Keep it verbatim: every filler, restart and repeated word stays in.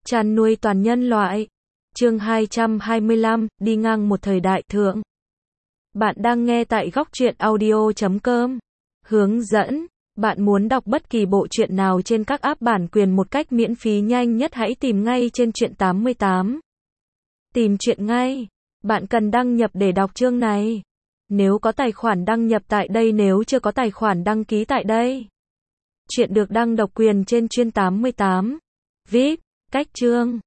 Chăn nuôi toàn nhân loại. Chương hai trăm hai mươi lăm, đi ngang một thời đại thượng. Bạn đang nghe tại góc truyện audio chấm com. Hướng dẫn. Bạn muốn đọc bất kỳ bộ truyện nào trên các app bản quyền một cách miễn phí nhanh nhất, hãy tìm ngay trên truyện tám mươi tám. Tìm truyện ngay. Bạn cần đăng nhập để đọc chương này. Nếu có tài khoản đăng nhập tại đây, nếu chưa có tài khoản đăng ký tại đây. Truyện được đăng độc quyền trên Truyện tám mươi tám. vê i pê, cách chương.